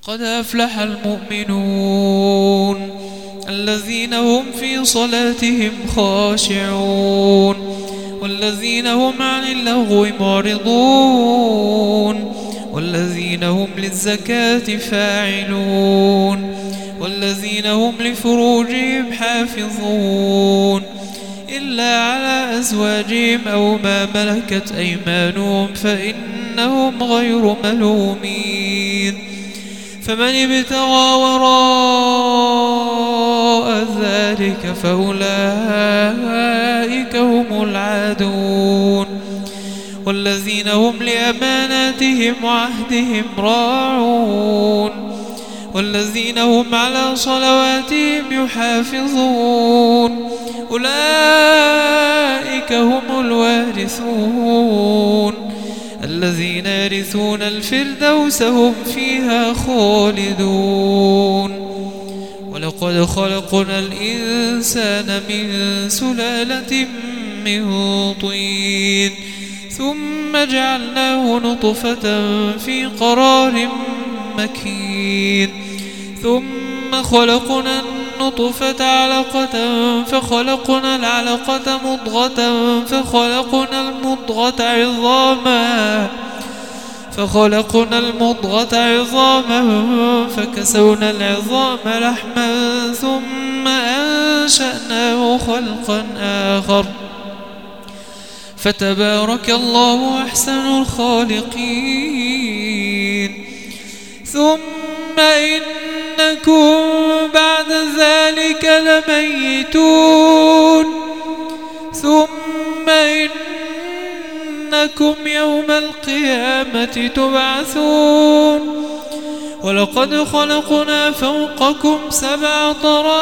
قد أفلح المؤمنون الذين هم في صلاتهم خاشعون والذين هم عن اللغو معرضون والذين هم للزكاة فاعلون والذين هم لفروجهم حافظون إلا على أزواجهم أو ما ملكت أيمانهم فإنهم غير ملومين فمن ابتغى وراء ذلك فأولئك هم العادون والذين هم لأماناتهم وعهدهم راعون والذين هم على صلواتهم يحافظون أولئك هم الوارثون الذين يرثون الفردوس هم فيها خالدون ولقد خلقنا الإنسان من سلالة من طين ثم جعلناه نطفة في قرار مكين ثم خلقنا النطفة علقة فخلقنا العلقة مضغة فخلقنا المضغة عظاما فكسونا العظام لحما ثم أنشأناه خلقا آخر فتبارك الله أحسن الخالقين ثم إنكم بعد ذلك لميتون ثم إنكم يوم القيامة تبعثون ولقد خلقنا فوقكم 7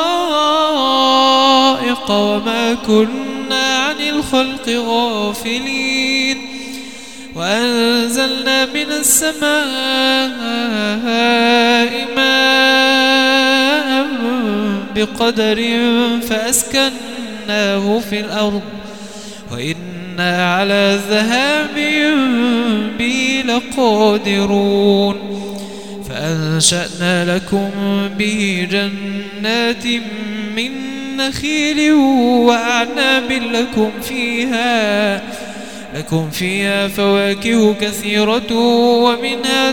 طرائق وما كنا عن الخلق غافلين وأنزلنا من السماء ماء بقدر فأسكناه في الأرض وإنا على ذهاب به لقادرون فأنشأنا لكم به جنات من نخيل وأعناب لكم فيها فواكه كثيرة ومنها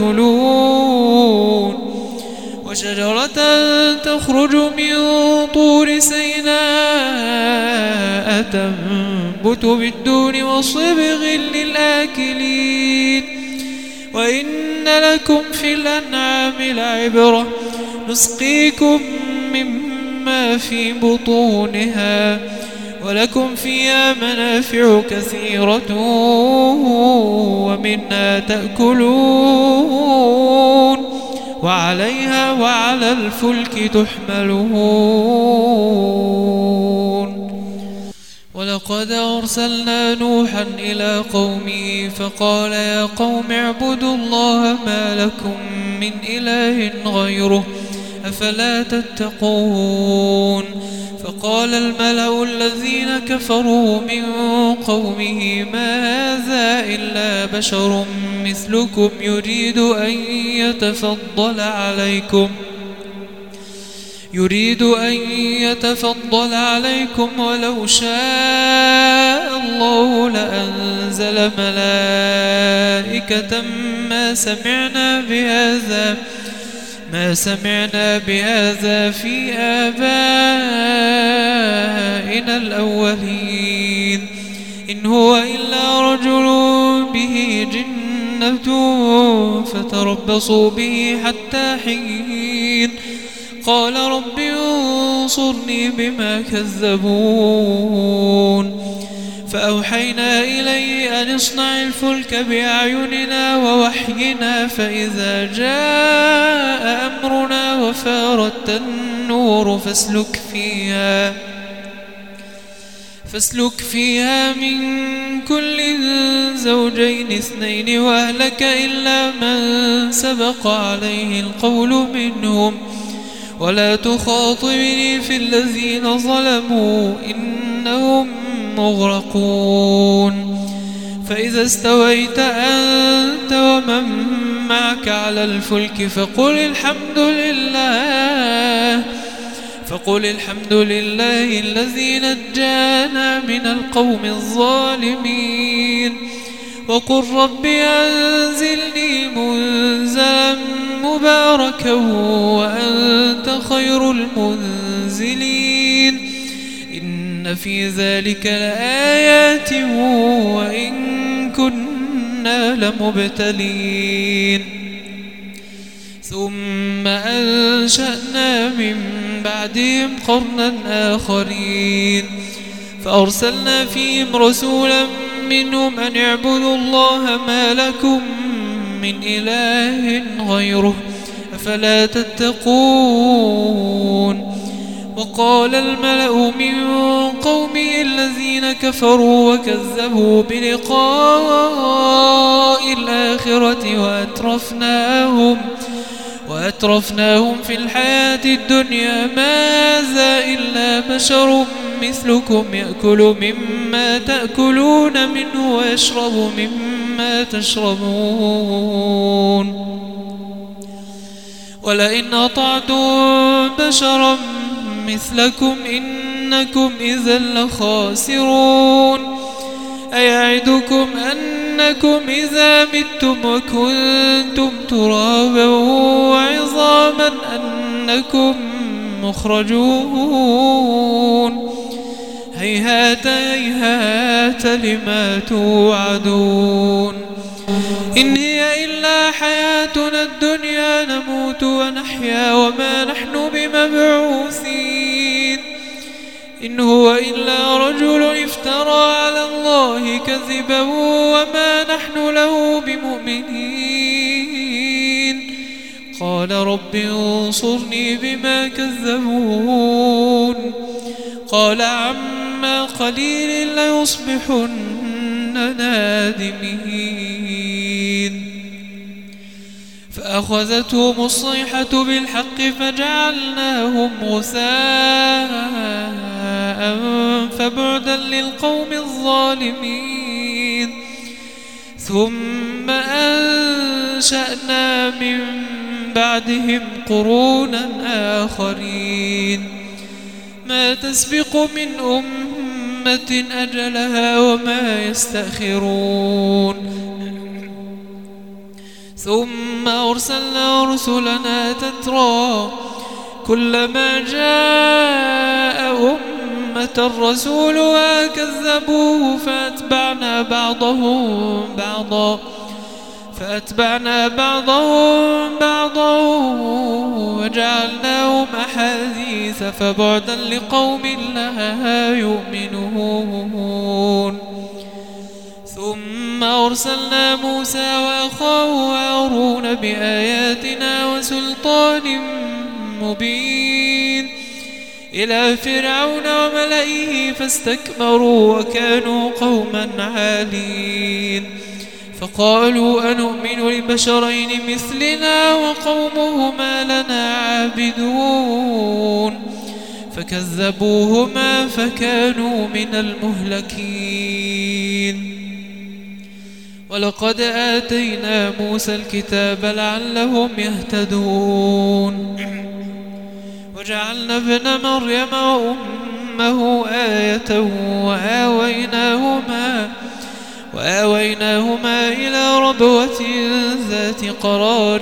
تأكلون وشجرة تخرج من طور سيناء تنبت بالدون وصبغ للآكلين وإن لكم في الأنعام لعبرة نسقيكم مما في بطونها ولكم فيها منافع كثيرة ومنها تأكلون وعليها وعلى الفلك تحملون ولقد أرسلنا نوحا إلى قومه فقال يا قوم اعبدوا الله ما لكم من إله غيره أفلا تتقون فقال الملأ الذين كفروا من قومه ما هذا إلا بشر مثلكم يريد أن يتفضل عليكم ولو شاء الله لأنزل ملائكة ما سمعنا بهذا في آبائنا الأولين إن هو إلا رجل به جنة فتربصوا به حتى حين قال رب انصرني بما كذبون فأوحينا إليه أن اصنع الفلك بأعيننا ووحينا فإذا جاء أمرنا وفارت النور فاسلك فيها من كل زوجين 2 وأهلك إلا من سبق عليه القول منهم ولا تخاطبني في الذين ظلموا إنهم مغرقون فإذا استويت أنت ومن معك على الفلك فقل الحمد لله الذي نجانا من القوم الظالمين وقل رب أنزلني منزلا مباركا وأنت خير المنزلين إن في ذلك لآيات وإن كنا لمبتلين ثم أنشأنا من بعدهم قرنا آخرين فأرسلنا فيهم رسولا منهم أن اعبدوا الله ما لكم من إله غيره أفلا تتقون وقال الملأ من قومه الذين كفروا وكذبوا بلقاء الآخرة وأترفناهم في الحياة الدنيا ماذا إلا بشر مثلكم يأكل مما تأكلون منه ويشرب مما تشربون ولئن أطعتم بشرا مثلكم إنكم إذا لخاسرون أيعدكم أنكم إذا متم وكنتم ترابا وعظاما أنكم مخرجون هيهات هيهات لما توعدون إن هي إلا حياتنا الدنيا نموت ونحيا وما نحن بمبعوثين إن هو إلا رجل افترى على الله كذبا وما نحن له بمؤمنين قال رب انصرني بما كذبون قال عما قليل ليصبحن نادمين فأخذتهم الصيحة بالحق فجعلناهم غثاء فبعدا للقوم الظالمين ثم أنشأنا من بعدهم قرونا آخرين ما تسبق من أمة أجلها وما يستأخرون ثم أرسلنا رسلنا تترى كلما جاء أمة رسولها كذبوه فأتبعنا بعضهم بعضا وجعلناهم أحاديث فبعدا لقوم لا يؤمنون ثم أرسلنا موسى وأخاه هارون بآياتنا وسلطان مبين إلى فرعون وملئه فاستكبروا وكانوا قوما عالين فقالوا أنؤمن لبشرين مثلنا وقومهما لنا عابدون فكذبوهما فكانوا من المهلكين ولقد آتينا موسى الكتاب لعلهم يهتدون وجعلنا ابن مريم وأمه آية وآويناهما إلى ربوة ذات قرار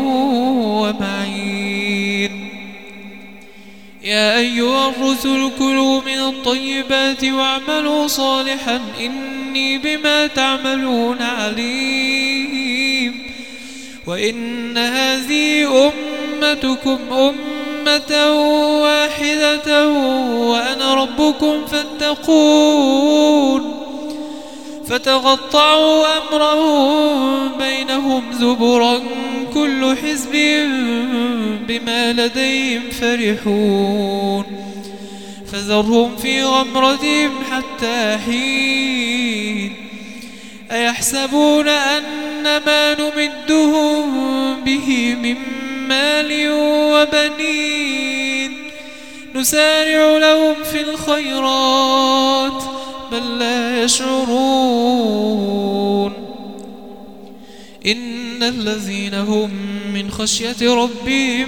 ومعين يا أيها الرسل كلوا من الطيبات واعملوا صالحا إني بما تعملون عليم وإن هذه أمتكم أمة واحدة وأنا ربكم فاتقون فتقطعوا أمرهم بينهم زبرا كل حزب بما لديهم فرحون فذرهم في غمرتهم حتى حين أيحسبون أن ما نمدهم به من مال وبنين نسارع لهم في الخيرات بل لا يشعرون إن إن الذين هم من خشية ربهم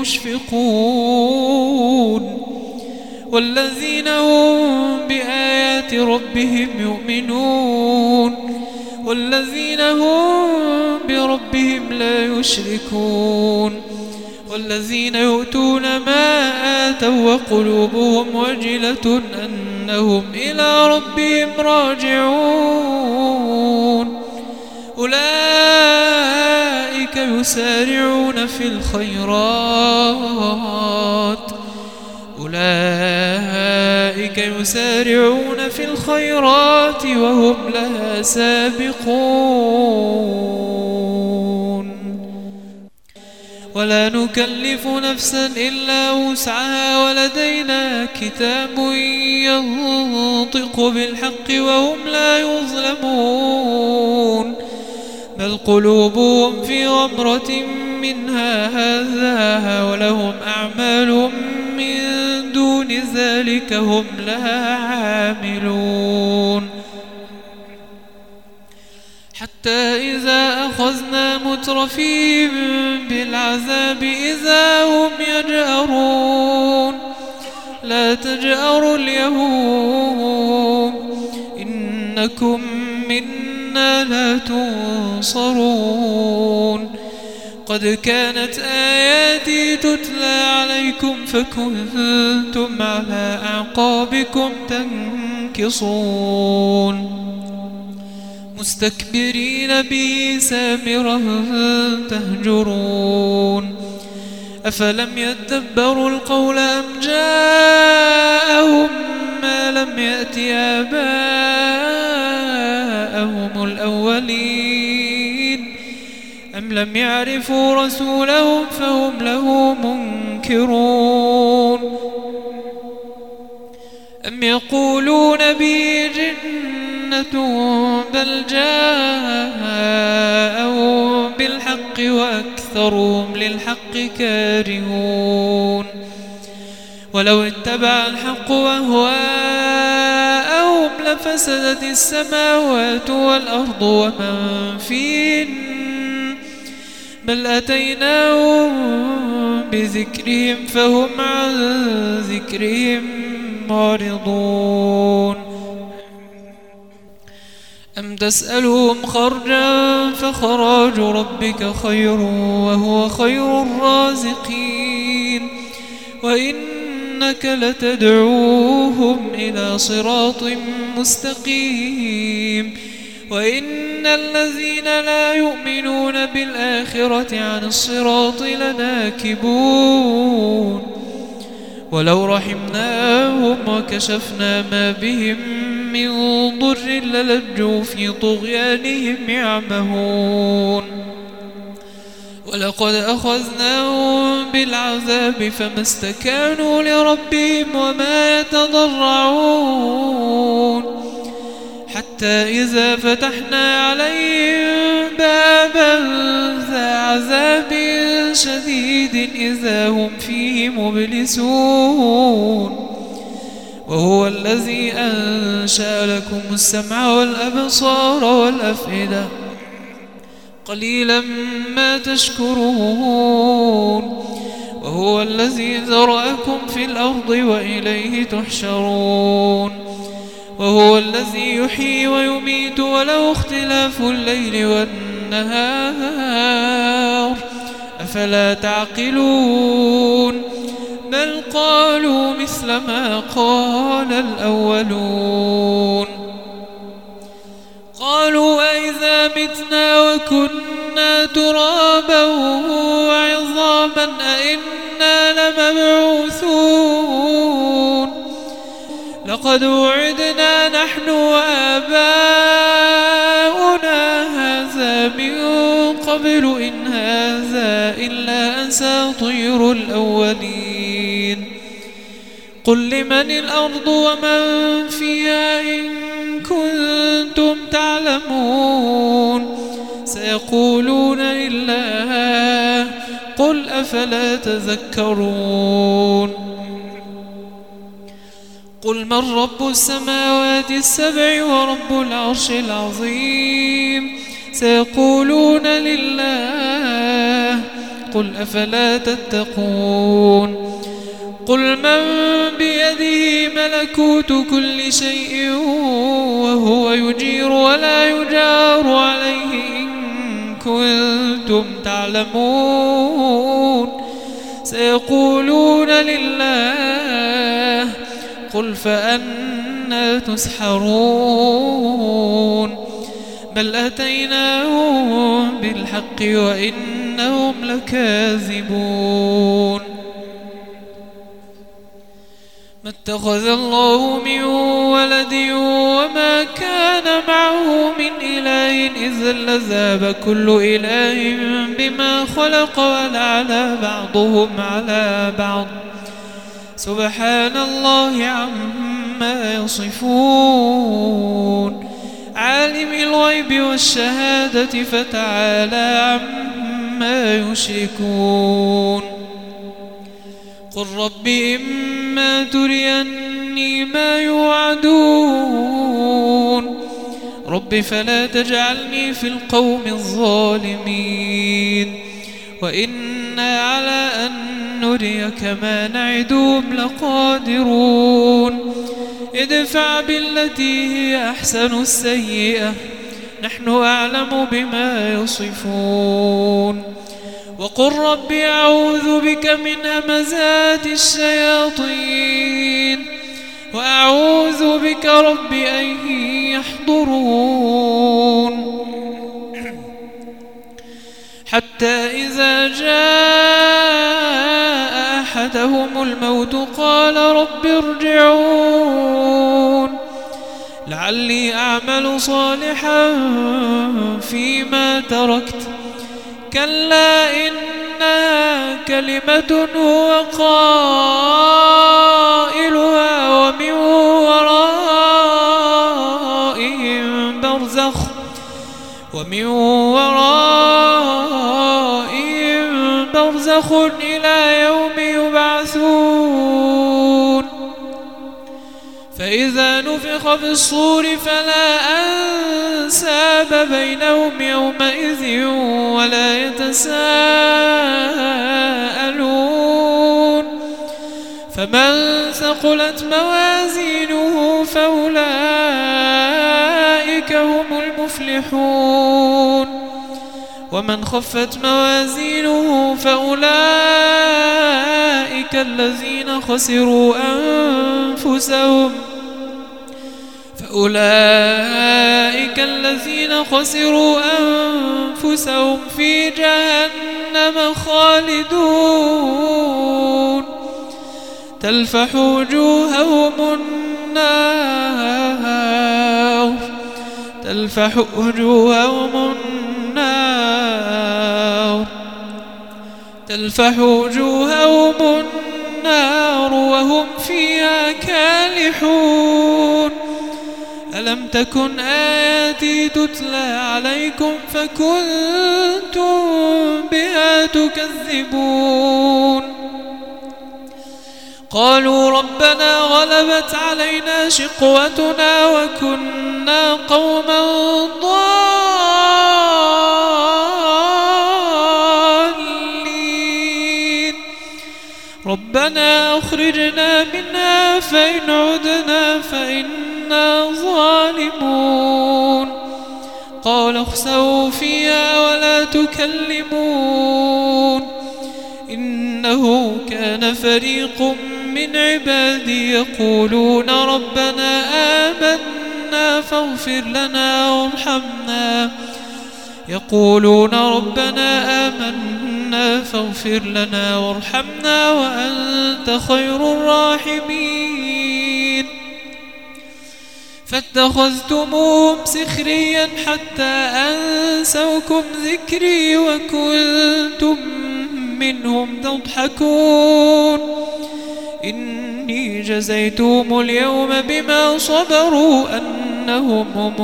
مشفقون والذين هم بآيات ربهم يؤمنون والذين هم بربهم لا يشركون والذين يؤتون ما آتوا وقلوبهم وجلة أنهم إلى ربهم راجعون أولئك يسارعون في الخيرات وهم لها سابقون ولا نكلف نفسا إلا وسعها ولدينا كتاب ينطق بالحق وهم لا يظلمون بل قلوبهم في غمرة من هذا ولهم أعمال من دون ذلك هم لها عاملون حتى إذا أخذنا مترفيهم بالعذاب إذا هم يجأرون لا تجأروا اليوم إنكم منا لا تنصرون قد كانت آياتي تتلى عليكم فكنتم على أعقابكم تنكصون مستكبرين به سامرا تهجرون أفلم يدبروا القول أم جاءهم ما لم يأت آباءهم الأولين أم لم يعرفوا رسولهم فهم له منكرون أم يقولون به جنة بل جاءوا بالحق وأكثرهم للحق كارهون ولو اتبع الحق أهواءهم لفسدت السماوات والأرض ومن فيهن بل أتيناهم بذكرهم فهم عن ذكرهم معرضون أم تسألهم خرجا فخراج ربك خير وهو خير الرازقين وإنك لتدعوهم إلى صراط مستقيم وإن الذين لا يؤمنون بالآخرة عن الصراط لناكبون ولو رحمناهم وكشفنا ما بهم من ضر للجوا في طغيانهم يعمهون ولقد أخذناهم بالعذاب فما استكانوا لربهم وما يتضرعون حتى إذا فتحنا عليهم بابا ذا عذاب شديد إذا هم فيه مبلسون وهو الذي أنشأ لكم السمع والأبصار والأفئدة قليلا ما تشكرون وهو الذي ذرأكم في الأرض وإليه تحشرون وهو الذي يحيي ويميت وله اختلاف الليل والنهار أفلا تعقلون بل قالوا مثل ما قال الأولون قالوا أئذا متنا وكنا ترابا وعظاما أئنا لمبعوثون لقد وعدنا نحن وآباؤنا هذا من قبل إن هذا إلا أساطير الأولين قل لمن الأرض ومن فيها إن كنتم تعلمون سيقولون لله قل أفلا تذكرون قل من رب السماوات السبع ورب العرش العظيم سيقولون لله قل أفلا تتقون قل من بيده ملكوت كل شيء وهو يجير ولا يجار عليه إن كنتم تعلمون سيقولون لله قل فأنى تسحرون بل أتيناهم بالحق وإنهم لكاذبون ما اتخذ الله من ولد وما كان معه من إله إذا لذهب كل إله بما خلق ولعلى بعضهم على بعض سبحان الله عما يصفون عالم الغيب والشهادة فتعالى عما يشركون قل رب إما تريني ما يوعدون رب فلا تجعلني في القوم الظالمين وإنا على أن نريك ما نعدهم لقادرون ادفع بالتي هي أحسن السيئة نحن أعلم بما يصفون وقل رب أعوذ بك من همزات الشياطين وأعوذ بك رب أن يحضرون حتى إذا جاء أحدهم الموت قال رب ارجعون لعلي أعمل صالحا فيما تركت كلا إنها كلمة هو قائلها ومن ورائهم برزخ إلى يوم يبعثون فإذا نفخ في الصور فلا أنساب بينهم يومئذ ولا يتساءلون فمن ثقلت موازينه فأولئك هم المفلحون ومن خفت موازينه فأولئك الذين خسروا أنفسهم في جهنم خالدون تلفح وجوههم النار وهم فيها كالحون ألم تكن آياتي تتلى عليكم فكنتم بها تكذبون قالوا ربنا غلبت علينا شقوتنا وكنا قوما ضالين ربنا أخرجنا منها فإن عدنا فإنا ظالمون قال اخسئوا فيها ولا تكلمون إنه كان فريق من عبادي يقولون ربنا آمنا فاغفر لنا وارحمنا وأنت خير الراحمين فاتخذتموهم سخريا حتى أنسوكم ذكري وكنتم منهم تضحكون إني جزيتهم اليوم بما صبروا أنهم هم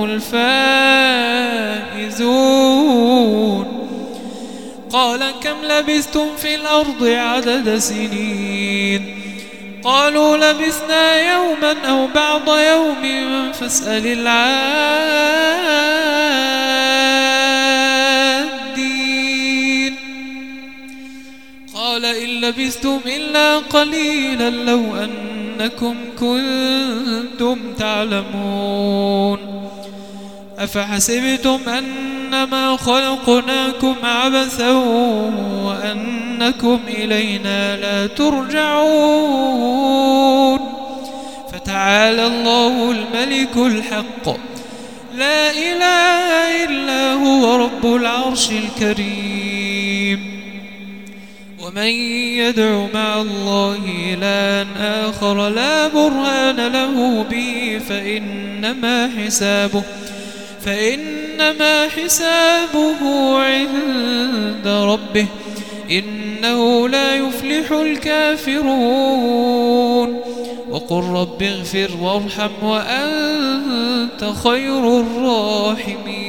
الفائزون قال كم لبثتم في الأرض عدد سنين قالوا لبثنا يوما أو بعض يوم فاسأل العادين قال إن لبثتم إلا قليلا لو أنكم كنتم تعلمون أفحسبتم أنما خلقناكم عبثا وأنكم إلينا لا ترجعون فتعالى الله الملك الحق لا إله إلا هو رب العرش الكريم ومن يدع مع الله إلها آخر لا برهان له به فإنما حسابه عند ربه إنه لا يفلح الكافرون وقل رب اغفر وارحم وأنت خير الراحمين